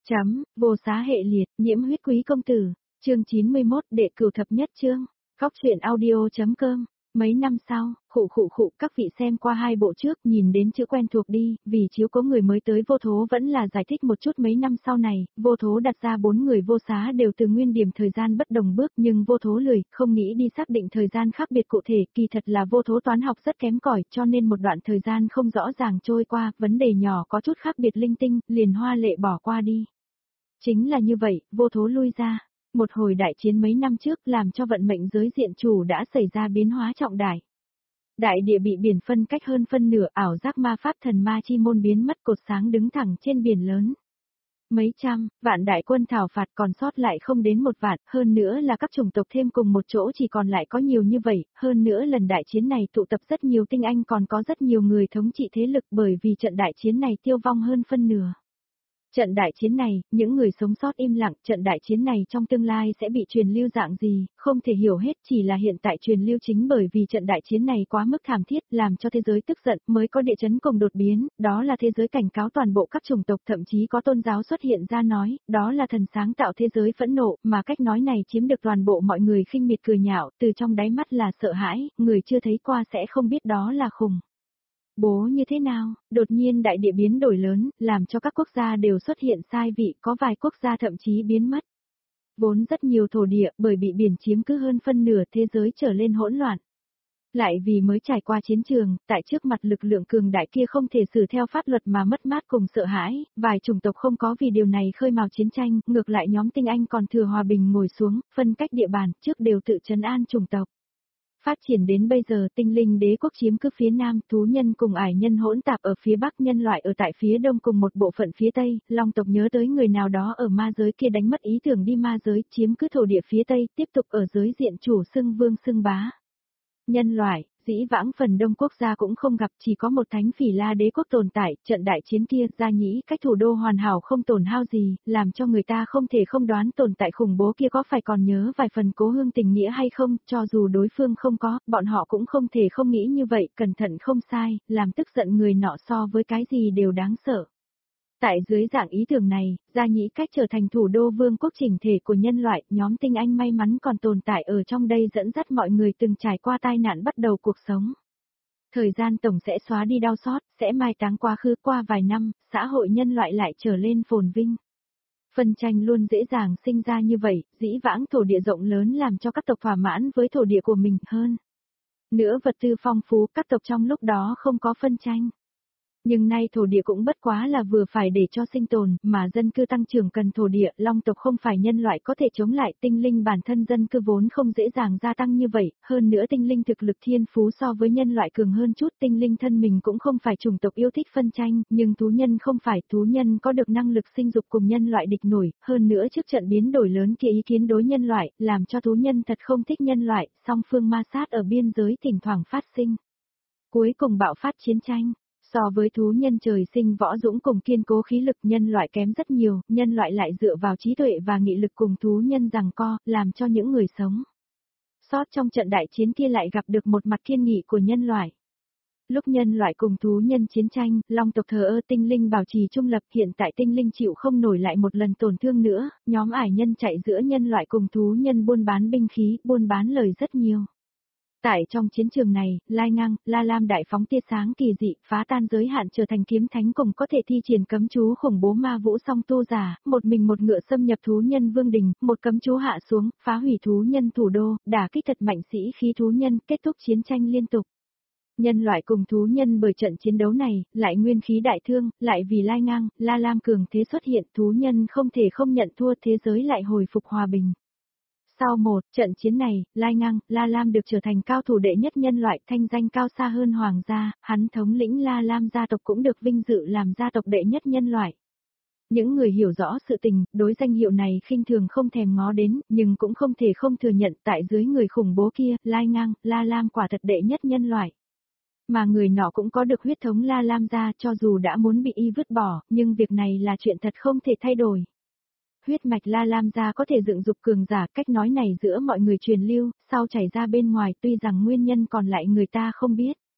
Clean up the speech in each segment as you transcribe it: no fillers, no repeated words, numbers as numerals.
Chấm, vô xá hệ liệt, nhiễm huyết quý công tử, chương 91 đệ cửu thập nhất chương, góc truyện audio.com. Mấy năm sau, các vị xem qua hai bộ trước nhìn đến chữ quen thuộc đi, vì chiếu có người mới tới vô thố vẫn là giải thích một chút mấy năm sau này, vô thố đặt ra 4 người vô xá đều từ nguyên điểm thời gian bất đồng bước nhưng vô thố lười, không nghĩ đi xác định thời gian khác biệt cụ thể, kỳ thật là vô thố toán học rất kém cỏi cho nên một đoạn thời gian không rõ ràng trôi qua, vấn đề nhỏ có chút khác biệt linh tinh, liền hoa lệ bỏ qua đi. Chính là như vậy, vô thố lui ra. Một hồi đại chiến mấy năm trước làm cho vận mệnh giới diện chủ đã xảy ra biến hóa trọng đại. Đại địa bị biển phân cách hơn phân nửa, ảo giác ma pháp thần ma chi môn biến mất, cột sáng đứng thẳng trên biển lớn. Mấy trăm, vạn đại quân thảo phạt còn sót lại không đến một vạn, hơn nữa là các chủng tộc thêm cùng một chỗ chỉ còn lại có nhiều như vậy, hơn nữa lần đại chiến này tụ tập rất nhiều tinh anh còn có rất nhiều người thống trị thế lực bởi vì trận đại chiến này tiêu vong hơn phân nửa. Trận đại chiến này, những người sống sót im lặng, trận đại chiến này trong tương lai sẽ bị truyền lưu dạng gì, không thể hiểu hết, chỉ là hiện tại truyền lưu chính bởi vì trận đại chiến này quá mức thảm thiết, làm cho thế giới tức giận, mới có địa chấn cùng đột biến, đó là thế giới cảnh cáo toàn bộ các chủng tộc, thậm chí có tôn giáo xuất hiện ra nói, đó là thần sáng tạo thế giới phẫn nộ, mà cách nói này chiếm được toàn bộ mọi người khinh miệt cười nhạo, từ trong đáy mắt là sợ hãi, người chưa thấy qua sẽ không biết đó là khủng bố như thế nào, đột nhiên đại địa biến đổi lớn, làm cho các quốc gia đều xuất hiện sai vị, có vài quốc gia thậm chí biến mất. Vốn rất nhiều thổ địa, bởi bị biển chiếm cứ hơn phân nửa thế giới trở lên hỗn loạn. Lại vì mới trải qua chiến trường, tại trước mặt lực lượng cường đại kia không thể xử theo pháp luật mà mất mát cùng sợ hãi, vài chủng tộc không có vì điều này khơi mào chiến tranh, ngược lại nhóm tinh anh còn thừa hòa bình ngồi xuống, phân cách địa bàn, trước đều tự trấn an chủng tộc. Phát triển đến bây giờ tinh linh đế quốc chiếm cứ phía nam, thú nhân cùng ải nhân hỗn tạp ở phía bắc, nhân loại ở tại phía đông cùng một bộ phận phía tây, long tộc nhớ tới người nào đó ở ma giới kia đánh mất ý tưởng đi ma giới, chiếm cứ thổ địa phía tây, tiếp tục ở giới diện chủ xưng vương xưng bá. Nhân loại, dĩ vãng phần đông quốc gia cũng không gặp, chỉ có một thánh phỉ la đế quốc tồn tại, trận đại chiến kia gia nhĩ cách thủ đô hoàn hảo không tổn hao gì, làm cho người ta không thể không đoán tồn tại khủng bố kia có phải còn nhớ vài phần cố hương tình nghĩa hay không, cho dù đối phương không có, bọn họ cũng không thể không nghĩ như vậy, cẩn thận không sai, làm tức giận người nọ so với cái gì đều đáng sợ. Tại dưới dạng ý tưởng này, gia nhĩ cách trở thành thủ đô vương quốc chỉnh thể của nhân loại, nhóm tinh anh may mắn còn tồn tại ở trong đây dẫn dắt mọi người từng trải qua tai nạn bắt đầu cuộc sống. Thời gian tổng sẽ xóa đi đau xót, sẽ mai táng quá khứ, qua vài năm, xã hội nhân loại lại trở lên phồn vinh. Phân tranh luôn dễ dàng sinh ra như vậy, dĩ vãng thổ địa rộng lớn làm cho các tộc thỏa mãn với thổ địa của mình hơn. Nữa vật tư phong phú, các tộc trong lúc đó không có phân tranh. Nhưng nay thổ địa cũng bất quá là vừa phải để cho sinh tồn, mà dân cư tăng trưởng cần thổ địa, long tộc không phải nhân loại có thể chống lại, tinh linh bản thân dân cư vốn không dễ dàng gia tăng như vậy, hơn nữa tinh linh thực lực thiên phú so với nhân loại cường hơn chút, tinh linh thân mình cũng không phải chủng tộc yêu thích phân tranh, nhưng thú nhân không phải, thú nhân có được năng lực sinh dục cùng nhân loại địch nổi, hơn nữa trước trận biến đổi lớn kia ý kiến đối nhân loại, làm cho thú nhân thật không thích nhân loại, song phương ma sát ở biên giới thỉnh thoảng phát sinh. Cuối cùng bạo phát chiến tranh. So với thú nhân trời sinh võ dũng cùng kiên cố khí lực, nhân loại kém rất nhiều, nhân loại lại dựa vào trí tuệ và nghị lực cùng thú nhân giằng co, làm cho những người sống sót trong trận đại chiến kia lại gặp được một mặt kiên nghị của nhân loại. Lúc nhân loại cùng thú nhân chiến tranh, long tộc thờ ơ, tinh linh bảo trì trung lập, hiện tại tinh linh chịu không nổi lại một lần tổn thương nữa, nhóm ải nhân chạy giữa nhân loại cùng thú nhân buôn bán binh khí, buôn bán lời rất nhiều. Tại trong chiến trường này, Lai Ngang, La Lam đại phóng tia sáng kỳ dị, phá tan giới hạn trở thành kiếm thánh cùng có thể thi triển cấm chú khủng bố ma vũ song tu giả, một mình một ngựa xâm nhập thú nhân vương đình, một cấm chú hạ xuống, phá hủy thú nhân thủ đô, đả kích thật mạnh sĩ khí thú nhân, kết thúc chiến tranh liên tục. Nhân loại cùng thú nhân bởi trận chiến đấu này, lại nguyên khí đại thương, lại vì Lai Ngang, La Lam cường thế xuất hiện, thú nhân không thể không nhận thua, thế giới lại hồi phục hòa bình. Sau một trận chiến này, Lai Ngang, La Lam được trở thành cao thủ đệ nhất nhân loại, thanh danh cao xa hơn hoàng gia, hắn thống lĩnh La Lam gia tộc cũng được vinh dự làm gia tộc đệ nhất nhân loại. Những người hiểu rõ sự tình, đối danh hiệu này khinh thường không thèm ngó đến, nhưng cũng không thể không thừa nhận tại dưới người khủng bố kia, Lai Ngang, La Lam quả thật đệ nhất nhân loại. Mà người nọ cũng có được huyết thống La Lam gia, cho dù đã muốn bị y vứt bỏ, nhưng việc này là chuyện thật không thể thay đổi. Huyết mạch La Lam gia có thể dựng dục cường giả, cách nói này giữa mọi người truyền lưu, sau chảy ra bên ngoài tuy rằng nguyên nhân còn lại người ta không biết.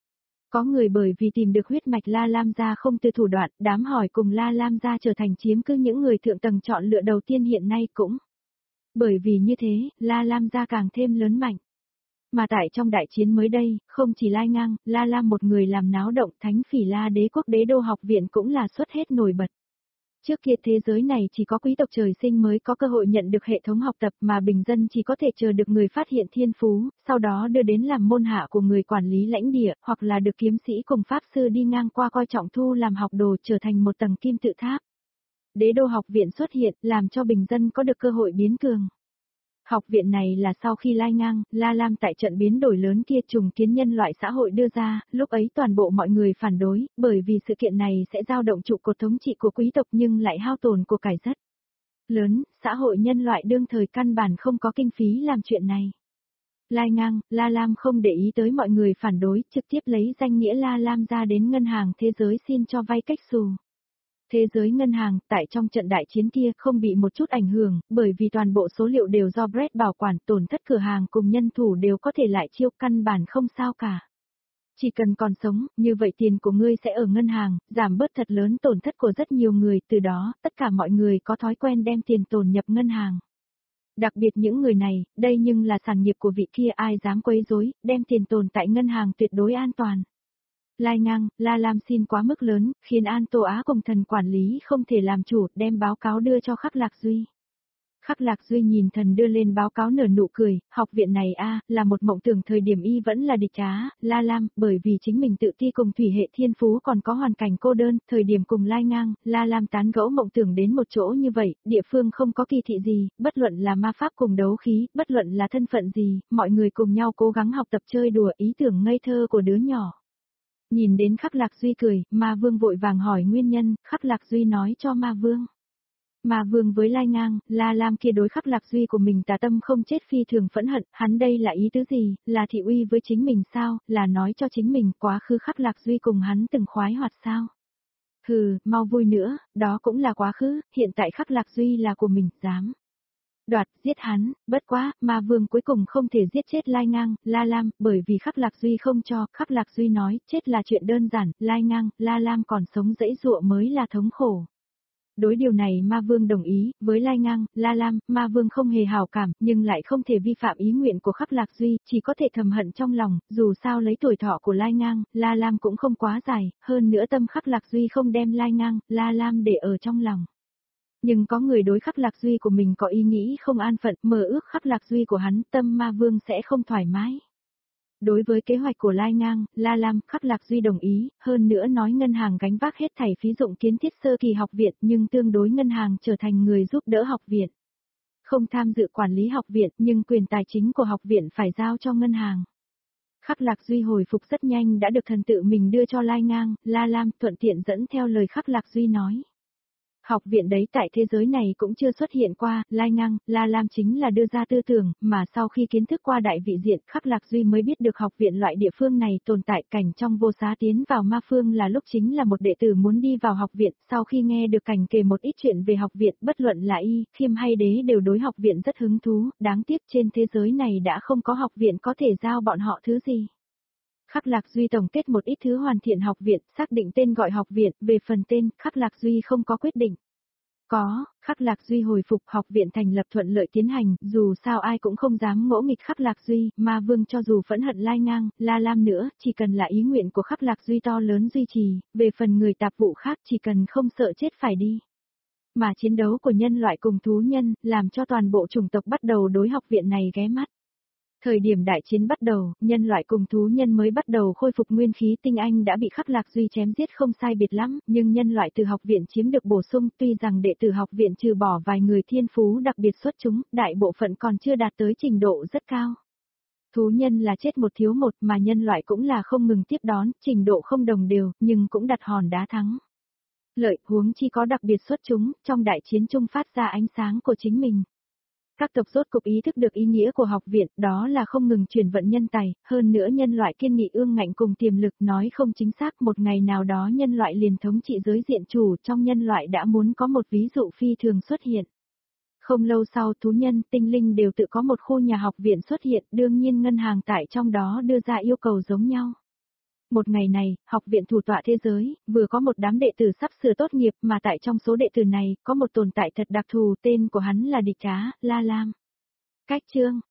Có người bởi vì tìm được huyết mạch La Lam gia không từ thủ đoạn, đám hỏi cùng La Lam gia trở thành chiếm cứ những người thượng tầng chọn lựa đầu tiên hiện nay cũng. Bởi vì như thế, La Lam gia càng thêm lớn mạnh. Mà tại trong đại chiến mới đây, không chỉ Lai Ngang, La Lam một người làm náo động, Thánh Phỉ La Đế quốc Đế đô học viện cũng là xuất hết nổi bật. Trước kia thế giới này chỉ có quý tộc trời sinh mới có cơ hội nhận được hệ thống học tập mà bình dân chỉ có thể chờ được người phát hiện thiên phú, sau đó đưa đến làm môn hạ của người quản lý lãnh địa, hoặc là được kiếm sĩ cùng pháp sư đi ngang qua coi trọng thu làm học đồ trở thành một tầng kim tự tháp. Đế đô học viện xuất hiện, làm cho bình dân có được cơ hội biến cường. Học viện này là sau khi Lai Ngang, La Lam tại trận biến đổi lớn kia trùng kiến nhân loại xã hội đưa ra, lúc ấy toàn bộ mọi người phản đối, bởi vì sự kiện này sẽ dao động trụ cột thống trị của quý tộc nhưng lại hao tổn của cải rất lớn, xã hội nhân loại đương thời căn bản không có kinh phí làm chuyện này. Lai Ngang, La Lam không để ý tới mọi người phản đối, trực tiếp lấy danh nghĩa La Lam ra đến ngân hàng thế giới xin cho vay cách xù. Thế giới ngân hàng, tại trong trận đại chiến kia không bị một chút ảnh hưởng, bởi vì toàn bộ số liệu đều do Brett bảo quản, tổn thất cửa hàng cùng nhân thủ đều có thể lại chiêu, căn bản không sao cả. Chỉ cần còn sống, như vậy tiền của ngươi sẽ ở ngân hàng, giảm bớt thật lớn tổn thất của rất nhiều người, từ đó, tất cả mọi người có thói quen đem tiền tồn nhập ngân hàng. Đặc biệt những người này, đây nhưng là sản nghiệp của vị kia, ai dám quấy rối, đem tiền tồn tại ngân hàng tuyệt đối an toàn. Lai Ngang, La Lam xin quá mức lớn, khiến An Tô Á cùng thần quản lý không thể làm chủ, đem báo cáo đưa cho Khắc Lạc Duy. Khắc Lạc Duy nhìn thần đưa lên báo cáo nở nụ cười, học viện này là một mộng tưởng thời điểm y vẫn là địch trá, La Lam, bởi vì chính mình tự ti cùng thủy hệ thiên phú còn có hoàn cảnh cô đơn, thời điểm cùng Lai Ngang, La Lam tán gẫu mộng tưởng đến một chỗ như vậy, địa phương không có kỳ thị gì, bất luận là ma pháp cùng đấu khí, bất luận là thân phận gì, mọi người cùng nhau cố gắng học tập chơi đùa ý tưởng ngây thơ của đứa nhỏ. Nhìn đến Khắc Lạc Duy cười, Ma Vương vội vàng hỏi nguyên nhân, Khắc Lạc Duy nói cho Ma Vương. Ma Vương với Lai Ngang, La Lam kia đối Khắc Lạc Duy của mình tà tâm không chết phi thường phẫn hận, hắn đây là ý tứ gì, là thị uy với chính mình sao, là nói cho chính mình quá khứ Khắc Lạc Duy cùng hắn từng khoái hoạt sao. Hừ, mau vui nữa, đó cũng là quá khứ, hiện tại Khắc Lạc Duy là của mình, dám đoạt, giết hắn, bất quá, Ma Vương cuối cùng không thể giết chết Lai Ngang, La Lam, bởi vì Khắc Lạc Duy không cho, Khắc Lạc Duy nói, chết là chuyện đơn giản, Lai Ngang, La Lam còn sống dãy dụa mới là thống khổ. Đối điều này Ma Vương đồng ý, với Lai Ngang, La Lam, Ma Vương không hề hảo cảm, nhưng lại không thể vi phạm ý nguyện của Khắc Lạc Duy, chỉ có thể thầm hận trong lòng, dù sao lấy tuổi thọ của Lai Ngang, La Lam cũng không quá dài, hơn nữa tâm Khắc Lạc Duy không đem Lai Ngang, La Lam để ở trong lòng. Nhưng có người đối Khắc Lạc Duy của mình có ý nghĩ không an phận, mơ ước Khắc Lạc Duy của hắn, tâm Ma Vương sẽ không thoải mái. Đối với kế hoạch của Lai Ngang, La Lam, Khắc Lạc Duy đồng ý, hơn nữa nói ngân hàng gánh vác hết thảy phí dụng kiến thiết sơ kỳ học viện nhưng tương đối ngân hàng trở thành người giúp đỡ học viện. Không tham dự quản lý học viện nhưng quyền tài chính của học viện phải giao cho ngân hàng. Khắc Lạc Duy hồi phục rất nhanh đã được thần tự mình đưa cho Lai Ngang, La Lam thuận tiện dẫn theo lời Khắc Lạc Duy nói. Học viện đấy tại thế giới này cũng chưa xuất hiện qua, Lai Ngang, La Lam chính là đưa ra tư tưởng, mà sau khi kiến thức qua đại vị diện Khắc Lạc Duy mới biết được học viện loại địa phương này tồn tại cảnh trong vô xá tiến vào ma phương là lúc chính là một đệ tử muốn đi vào học viện, sau khi nghe được cảnh kể một ít chuyện về học viện, bất luận là y, Khiêm hay Đế đều đối học viện rất hứng thú, đáng tiếc trên thế giới này đã không có học viện có thể giao bọn họ thứ gì. Khắc Lạc Duy tổng kết một ít thứ hoàn thiện học viện, xác định tên gọi học viện, về phần tên, Khắc Lạc Duy không có quyết định. Có, Khắc Lạc Duy hồi phục học viện thành lập thuận lợi tiến hành, dù sao ai cũng không dám ngỗ nghịch Khắc Lạc Duy, Ma Vương cho dù phẫn hận Lai Ngang, La Lam nữa, chỉ cần là ý nguyện của Khắc Lạc Duy to lớn duy trì, về phần người tạp vụ khác chỉ cần không sợ chết phải đi. Mà chiến đấu của nhân loại cùng thú nhân, làm cho toàn bộ chủng tộc bắt đầu đối học viện này ghé mắt. Thời điểm đại chiến bắt đầu, nhân loại cùng thú nhân mới bắt đầu khôi phục nguyên khí tinh anh đã bị Khắc Lạc Duy chém giết không sai biệt lắm, nhưng nhân loại từ học viện chiếm được bổ sung tuy rằng đệ tử học viện trừ bỏ vài người thiên phú đặc biệt xuất chúng, đại bộ phận còn chưa đạt tới trình độ rất cao. Thú nhân là chết một thiếu một mà nhân loại cũng là không ngừng tiếp đón, trình độ không đồng đều, nhưng cũng đặt hòn đá thắng. Lợi huống chi có đặc biệt xuất chúng, trong đại chiến chung phát ra ánh sáng của chính mình. Các tộc rốt cục ý thức được ý nghĩa của học viện, đó là không ngừng chuyển vận nhân tài, hơn nữa nhân loại kiên nghị ương ngạnh cùng tiềm lực nói không chính xác một ngày nào đó nhân loại liền thống trị giới diện chủ trong nhân loại đã muốn có một ví dụ phi thường xuất hiện. Không lâu sau thú nhân, tinh linh đều tự có một khu nhà học viện xuất hiện, đương nhiên ngân hàng tại trong đó đưa ra yêu cầu giống nhau. Một ngày này, học viện thủ tọa thế giới, vừa có một đám đệ tử sắp sửa tốt nghiệp mà tại trong số đệ tử này, có một tồn tại thật đặc thù tên của hắn là Địch Trá, La Lam. Cách chương.